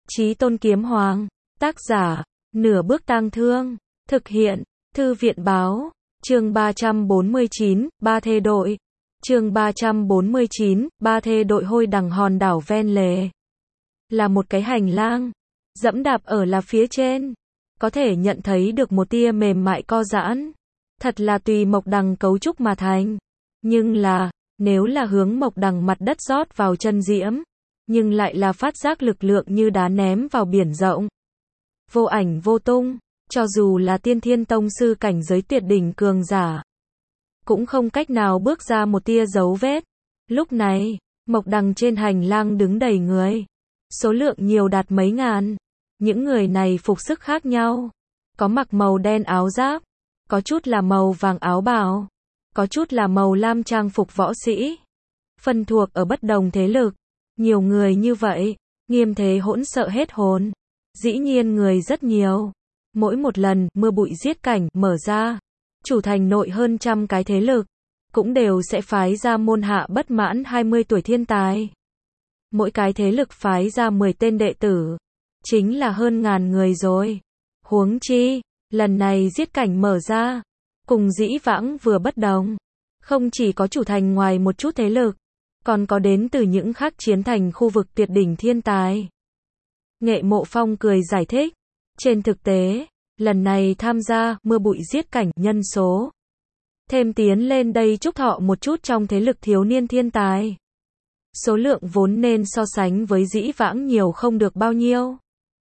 Chí Tôn Kiếm Hoàng. Tác giả, Nửa Bước Tang Thương. Thực hiện, Thư viện Báo. Chương 349, Ba Thê Đội. Chương 349, Ba Thê Đội hôi đằng hòn đảo ven lề. Là một cái hành lang. Dẫm đạp ở là phía trên. Có thể nhận thấy được một tia mềm mại co giãn. Thật là tùy mộc đằng cấu trúc mà thành. Nhưng là, nếu là hướng mộc đằng mặt đất rót vào chân diễm, nhưng lại là phát giác lực lượng như đá ném vào biển rộng. Vô ảnh vô tung, cho dù là tiên thiên tông sư cảnh giới tuyệt đỉnh cường giả, cũng không cách nào bước ra một tia dấu vết. Lúc này, mộc đằng trên hành lang đứng đầy người. Số lượng nhiều đạt mấy ngàn. Những người này phục sức khác nhau. Có mặc màu đen áo giáp, có chút là màu vàng áo bào, có chút là màu lam trang phục võ sĩ. Phân thuộc ở bất đồng thế lực. Nhiều người như vậy, nghiêm thế hỗn sợ hết hồn. Dĩ nhiên người rất nhiều. Mỗi một lần mưa bụi giết cảnh mở ra, chủ thành nội hơn trăm cái thế lực, cũng đều sẽ phái ra môn hạ bất mãn 20 tuổi thiên tài. Mỗi cái thế lực phái ra 10 tên đệ tử, chính là hơn ngàn người rồi. Huống chi, lần này giết cảnh mở ra, cùng dĩ vãng vừa bất đồng. Không chỉ có chủ thành ngoài một chút thế lực, còn có đến từ những khác chiến thành khu vực tuyệt đỉnh thiên tài. Nghệ Mộ Phong cười giải thích. Trên thực tế, lần này tham gia mưa bụi giết cảnh nhân số thêm tiến lên đây chúc thọ một chút trong thế lực thiếu niên thiên tài. Số lượng vốn nên so sánh với dĩ vãng nhiều không được bao nhiêu.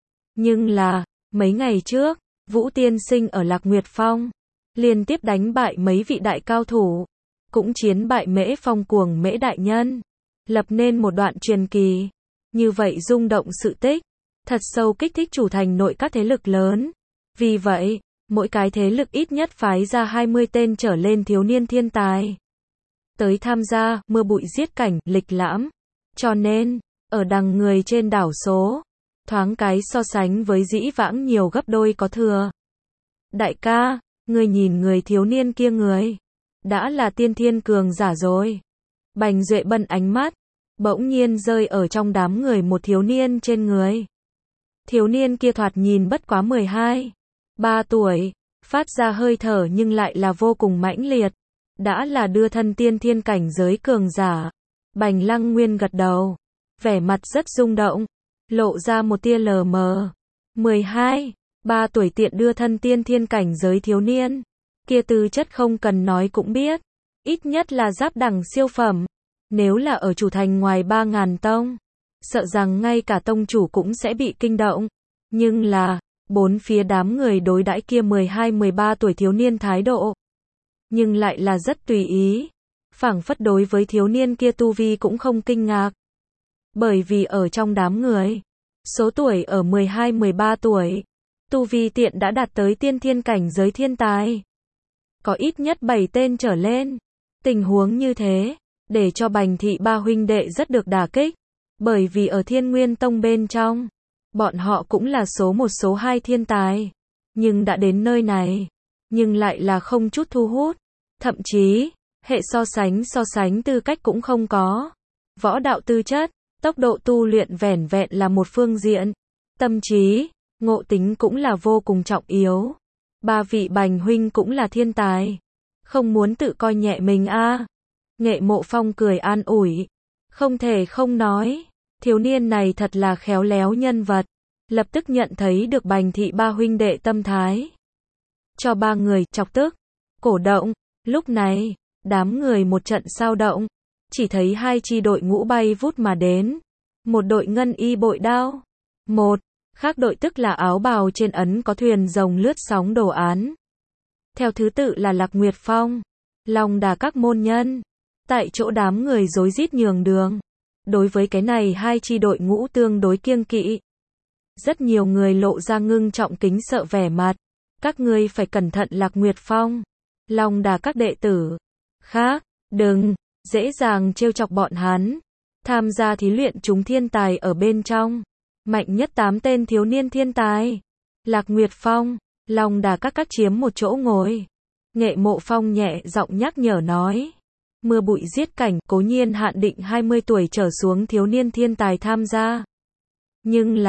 Nhưng là, mấy ngày trước, Vũ Tiên Sinh ở Lạc Nguyệt Phong liên tiếp đánh bại mấy vị đại cao thủ, cũng chiến bại Mễ Phong Cuồng Mễ đại nhân, lập nên một đoạn truyền kỳ. Như vậy rung động sự tích, thật sâu kích thích chủ thành nội các thế lực lớn. Vì vậy, mỗi cái thế lực ít nhất phái ra 20 tên trở lên thiếu niên thiên tài tới tham gia mưa bụi giết cảnh lịch lãm. Cho nên, ở đằng người trên đảo số, thoáng cái so sánh với dĩ vãng nhiều gấp đôi có thừa. Đại ca, người nhìn người thiếu niên kia người, đã là tiên thiên cường giả rồi. Bành Duệ Bân ánh mắt bỗng nhiên rơi ở trong đám người một thiếu niên trên người. Thiếu niên kia thoạt nhìn bất quá 12-3 tuổi, phát ra hơi thở nhưng lại là vô cùng mãnh liệt. Đã là đưa thân tiên thiên cảnh giới cường giả. Bành Lăng Nguyên gật đầu, vẻ mặt rất rung động, lộ ra một tia lờ mờ. 12-3 tuổi tiện đưa thân tiên thiên cảnh giới thiếu niên, kia tư chất không cần nói cũng biết, ít nhất là giáp đẳng siêu phẩm. Nếu là ở chủ thành ngoài 3.000 tông, sợ rằng ngay cả tông chủ cũng sẽ bị kinh động. Nhưng là, bốn phía đám người đối đãi kia 12-13 tuổi thiếu niên thái độ, nhưng lại là rất tùy ý. Phảng phất đối với thiếu niên kia tu vi cũng không kinh ngạc. Bởi vì ở trong đám người, số tuổi ở 12-13 tuổi, tu vi tiện đã đạt tới tiên thiên cảnh giới thiên tài. Có ít nhất 7 tên trở lên. Tình huống như thế, để cho Bành thị ba huynh đệ rất được đả kích. Bởi vì ở Thiên Nguyên Tông bên trong, bọn họ cũng là số 1 số 2 thiên tài. Nhưng đã đến nơi này, nhưng lại là không chút thu hút. Thậm chí, hệ so sánh tư cách cũng không có. Võ đạo tư chất, tốc độ tu luyện vẻn vẹn là một phương diện. Tâm trí, ngộ tính cũng là vô cùng trọng yếu. Ba vị Bành huynh cũng là thiên tài. Không muốn tự coi nhẹ mình a. Nghệ Mộ Phong cười an ủi. Không thể không nói, thiếu niên này thật là khéo léo nhân vật. Lập tức nhận thấy được Bành thị ba huynh đệ tâm thái. Cho ba người chọc tức, cổ động. Lúc này, đám người một trận sao động. Chỉ thấy hai chi đội ngũ bay vút mà đến. Một đội ngân y bội đao. Một, khác đội tức là áo bào trên ấn có thuyền rồng lướt sóng đồ án. Theo thứ tự là Lạc Nguyệt Phong, Long Đà các môn nhân. Tại chỗ đám người rối rít nhường đường. Đối với cái này hai chi đội ngũ tương đối kiêng kỵ. Rất nhiều người lộ ra ngưng trọng kính sợ vẻ mặt. Các ngươi phải cẩn thận Lạc Nguyệt Phong, Long Đà các đệ tử khác, đừng dễ dàng trêu chọc bọn hắn. Tham gia thí luyện chúng thiên tài ở bên trong, mạnh nhất 8 tên thiếu niên thiên tài. Lạc Nguyệt Phong, Long Đà các chiếm một chỗ ngồi. Nghệ Mộ Phong nhẹ giọng nhắc nhở nói. Mưa bụi giết cảnh cố nhiên hạn định 20 tuổi trở xuống thiếu niên thiên tài tham gia. Nhưng là,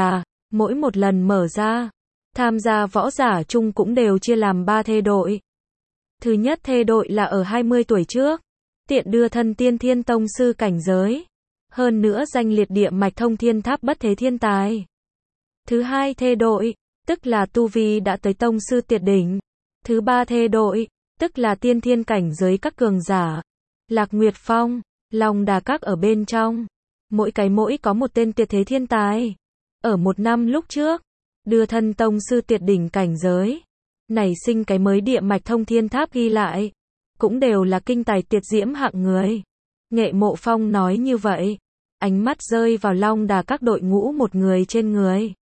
Mỗi một lần mở ra, tham gia võ giả chung cũng đều chia làm 3 thê đội. Thứ nhất thê đội là ở 20 tuổi trước, tiện đưa thân tiên thiên tông sư cảnh giới. Hơn nữa danh liệt địa mạch thông thiên tháp bất thế thiên tài. Thứ hai thê đội, tức là tu vi đã tới tông sư tuyệt đỉnh. Thứ ba thê đội, tức là tiên thiên cảnh giới các cường giả. Lạc Nguyệt Phong, Long Đà Các ở bên trong. Mỗi có một tên tuyệt thế thiên tài. Ở một năm lúc trước, đưa thân tông sư tuyệt đỉnh cảnh giới. Nảy sinh cái mới địa mạch thông thiên tháp ghi lại. Cũng đều là kinh tài tuyệt diễm hạng người. Nghệ Mộ Phong nói như vậy. Ánh mắt rơi vào Long Đà Các đội ngũ một người trên người.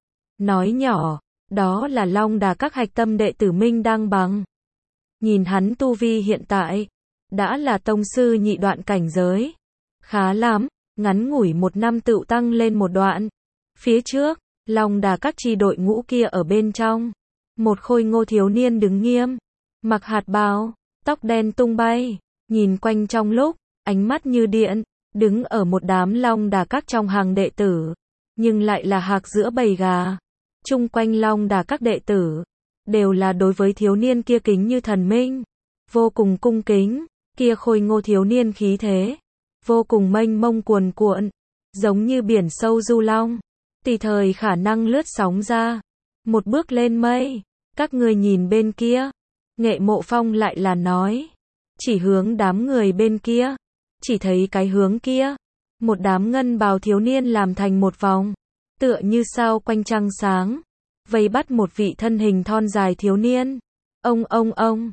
Nói nhỏ, đó là Long Đà Các hạch tâm đệ tử Minh Đăng Bằng. Nhìn hắn tu vi hiện tại, đã là tông sư nhị đoạn cảnh giới. Khá lắm, ngắn ngủi một năm tựu tăng lên một đoạn. Phía trước, Long Đà Các chi đội ngũ kia ở bên trong. Một khôi ngô thiếu niên đứng nghiêm, mặc hạt bào, tóc đen tung bay, nhìn quanh trong lúc, ánh mắt như điện, đứng ở một đám Long Đà Các trong hàng đệ tử, nhưng lại là hạc giữa bầy gà. Chung quanh Long Đà Các đệ tử, đều là đối với thiếu niên kia kính như thần minh, vô cùng cung kính, kia khôi ngô thiếu niên khí thế, vô cùng mênh mông cuồn cuộn, giống như biển sâu du long, tùy thời khả năng lướt sóng ra, một bước lên mây. Các người nhìn bên kia, Nghệ Mộ Phong lại là nói, chỉ hướng đám người bên kia, chỉ thấy cái hướng kia, một đám ngân bào thiếu niên làm thành một vòng, tựa như sao quanh trăng sáng, vây bắt một vị thân hình thon dài thiếu niên. Ông,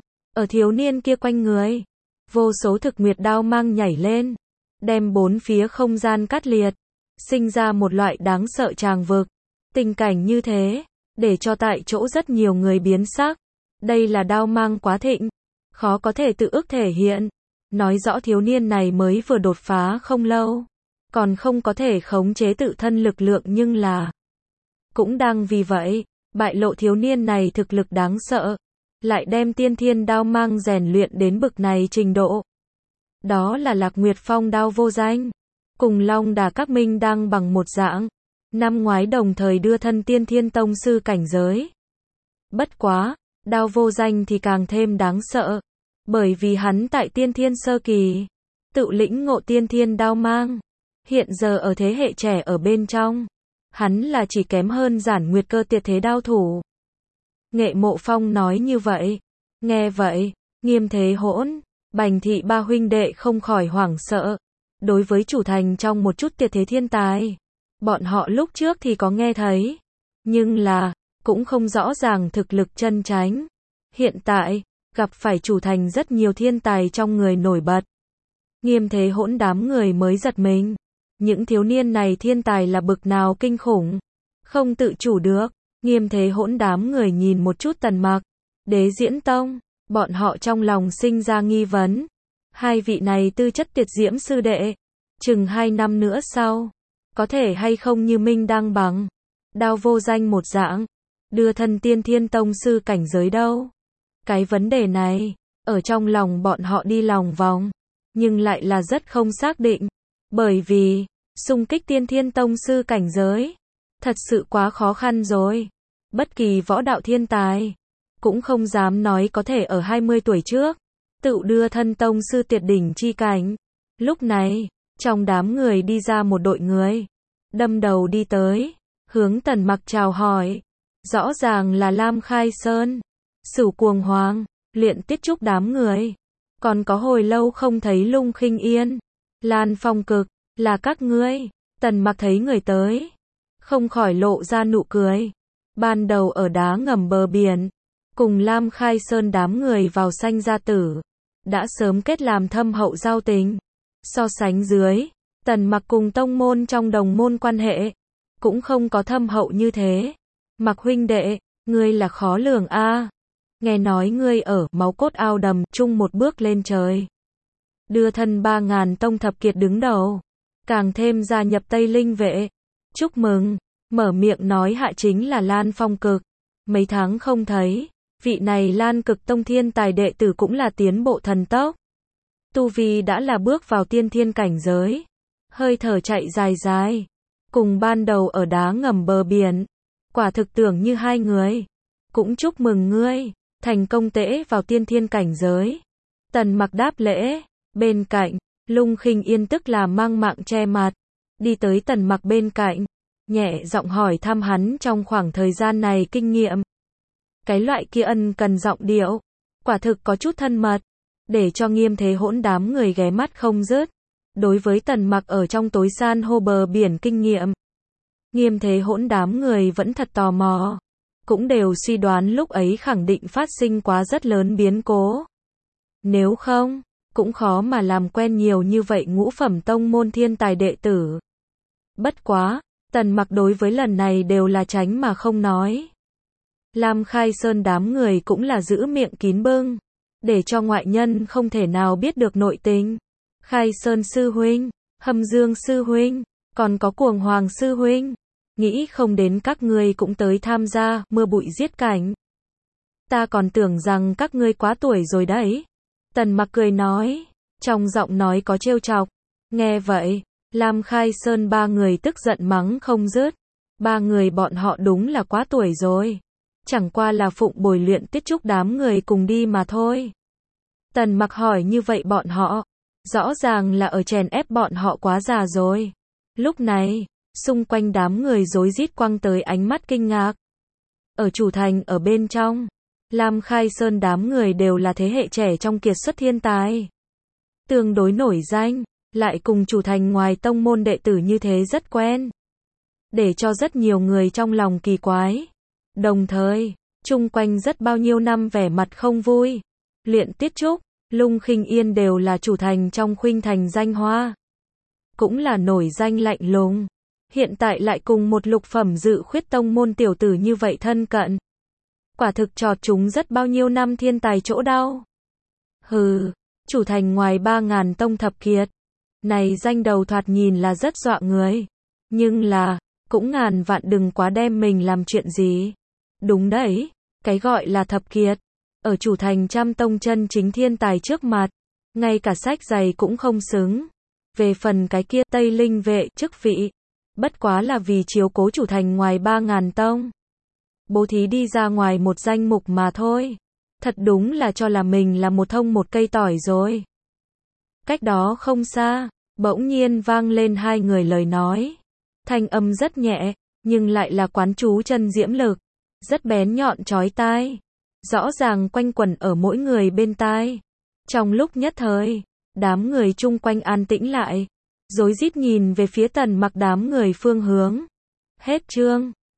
ở thiếu niên kia quanh người, vô số thực nguyệt đao mang nhảy lên, đem bốn phía không gian cắt liệt, sinh ra một loại đáng sợ tràng vực. Tình cảnh như thế, để cho tại chỗ rất nhiều người biến sắc. Đây là đao mang quá thịnh, khó có thể tự ức thể hiện. Nói rõ thiếu niên này mới vừa đột phá không lâu, còn không có thể khống chế tự thân lực lượng, nhưng là cũng đang vì vậy, bại lộ thiếu niên này thực lực đáng sợ, lại đem tiên thiên đao mang rèn luyện đến bực này trình độ. Đó là Lạc Nguyệt Phong đao vô danh, cùng Long Đà Các Minh Đăng Bằng một dạng, năm ngoái đồng thời đưa thân tiên thiên tông sư cảnh giới. Bất quá, đao vô danh thì càng thêm đáng sợ, bởi vì hắn tại tiên thiên sơ kỳ, tự lĩnh ngộ tiên thiên đao mang, hiện giờ ở thế hệ trẻ ở bên trong, hắn là chỉ kém hơn Giản Nguyệt Cơ tuyệt thế đao thủ. Nghệ Mộ Phong nói như vậy, nghe vậy, Nghiêm Thế Hỗn, Bành Thị ba huynh đệ không khỏi hoảng sợ. Đối với chủ thành trong một chút tuyệt thế thiên tài, bọn họ lúc trước thì có nghe thấy, nhưng là cũng không rõ ràng thực lực chân chánh. Hiện tại, gặp phải chủ thành rất nhiều thiên tài trong người nổi bật. Nghiêm Thế Hỗn đám người mới giật mình. Những thiếu niên này thiên tài là bực nào kinh khủng, không tự chủ được. Nghiêm Thế Hỗn đám người nhìn một chút Tần Mặc, Đế Diễn Tông, bọn họ trong lòng sinh ra nghi vấn. Hai vị này tư chất tuyệt diễm sư đệ, chừng 2 năm nữa sau, có thể hay không như Minh Đăng Bằng, đao vô danh một dạng, đưa thân tiên thiên tông sư cảnh giới đâu. Cái vấn đề này, ở trong lòng bọn họ đi lòng vòng, nhưng lại là rất không xác định, bởi vì, xung kích tiên thiên tông sư cảnh giới, thật sự quá khó khăn rồi. Bất kỳ võ đạo thiên tài, cũng không dám nói có thể ở 20 tuổi trước, tự đưa thân tông sư tuyệt đỉnh chi cảnh. Lúc này, trong đám người đi ra một đội người, đâm đầu đi tới, hướng Tần Mặc chào hỏi. Rõ ràng là Lam Khai Sơn, Sửu Cuồng Hoàng, Luyện Tiết Trúc đám người. Còn có hồi lâu không thấy Lung Khinh Yên, Lan Phong Cực, là các ngươi. Tần Mặc thấy người tới, không khỏi lộ ra nụ cười. Ban đầu ở đá ngầm bờ biển, cùng Lam Khai Sơn đám người vào Sanh Gia Tử, đã sớm kết làm thâm hậu giao tình. So sánh dưới, Tần Mặc cùng tông môn trong đồng môn quan hệ, cũng không có thâm hậu như thế. Mặc huynh đệ, ngươi là khó lường a. Nghe nói ngươi ở Máu Cốt Ao Đầm chung một bước lên trời, đưa thân 3000 tông thập kiệt đứng đầu, càng thêm gia nhập Tây Linh vệ. Chúc mừng. Mở miệng nói hạ chính là Lan Phong Cực. Mấy tháng không thấy, vị này Lan Cực Tông thiên tài đệ tử cũng là tiến bộ thần tốc. Tu vi đã là bước vào tiên thiên cảnh giới, hơi thở chạy dài dài, cùng ban đầu ở đá ngầm bờ biển, Quả thực tưởng như hai người. Cũng chúc mừng ngươi, thành công tễ vào tiên thiên cảnh giới. Tần Mặc đáp lễ, bên cạnh, Lung Khinh Yên tức là mang mạng che mặt, đi tới Tần Mặc bên cạnh, nhẹ giọng hỏi thăm hắn trong khoảng thời gian này kinh nghiệm. Cái loại kia ân cần giọng điệu, quả thực có chút thân mật, để cho Nghiêm Thế Hỗn đám người ghé mắt không dứt. Đối với Tần Mặc ở trong tối san hô bờ biển kinh nghiệm, Nghiêm Thế Hỗn đám người vẫn thật tò mò, cũng đều suy đoán lúc ấy khẳng định phát sinh quá rất lớn biến cố. Nếu không, cũng khó mà làm quen nhiều như vậy ngũ phẩm tông môn thiên tài đệ tử. Bất quá, Tần Mặc đối với lần này đều là tránh mà không nói. Lam Khai Sơn đám người cũng là giữ miệng kín bưng, để cho ngoại nhân không thể nào biết được nội tình. Khai Sơn sư huynh, Hầm Dương sư huynh, còn có Cuồng Hoàng sư huynh, nghĩ không đến các ngươi cũng tới tham gia mưa bụi giết cảnh. Ta còn tưởng rằng các ngươi quá tuổi rồi đấy. Tần Mặc cười nói, trong giọng nói có trêu chọc. Nghe vậy, Lam Khai Sơn ba người tức giận mắng không dứt. Ba người bọn họ đúng là quá tuổi rồi. Chẳng qua là phụng bồi luyện tiết trúc đám người cùng đi mà thôi. Tần Mặc hỏi như vậy bọn họ, rõ ràng là ở chèn ép bọn họ quá già rồi. Lúc này, xung quanh đám người rối rít quăng tới ánh mắt kinh ngạc. Ở chủ thành ở bên trong, Lam Khai Sơn đám người đều là thế hệ trẻ trong kiệt xuất thiên tài. Tương đối nổi danh, lại cùng chủ thành ngoài tông môn đệ tử như thế rất quen. Để cho rất nhiều người trong lòng kỳ quái. Đồng thời, chung quanh rất bao nhiêu năm vẻ mặt không vui. Luyện Tiết Trúc, Lung Khinh Yên đều là chủ thành trong khuynh thành danh hoa. Cũng là nổi danh lạnh lùng. Hiện tại lại cùng một lục phẩm dự khuyết tông môn tiểu tử như vậy thân cận. Quả thực chọt chúng rất bao nhiêu năm thiên tài chỗ đau. Hừ, chủ thành ngoài 3.000 tông thập kiệt. Này danh đầu thoạt nhìn là rất dọa người. Nhưng là, cũng ngàn vạn đừng quá đem mình làm chuyện gì. Đúng đấy, cái gọi là thập kiệt. Ở chủ thành trăm tông chân chính thiên tài trước mặt. Ngay cả sách giày cũng không xứng. Về phần cái kia Tây Linh vệ chức vị. Bất quá là vì chiếu cố chủ thành ngoài 3.000 tông. Bố thí đi ra ngoài một danh mục mà thôi. Thật đúng là cho là mình là một thông một cây tỏi rồi. Cách đó không xa, bỗng nhiên vang lên hai người lời nói. Thanh âm rất nhẹ, nhưng lại là quán chú chân diễm lực. Rất bén nhọn chói tai. Rõ ràng quanh quẩn ở mỗi người bên tai. Trong lúc nhất thời, đám người chung quanh an tĩnh lại. Rối rít nhìn về phía Tần Mặc đám người phương hướng. Hết chương.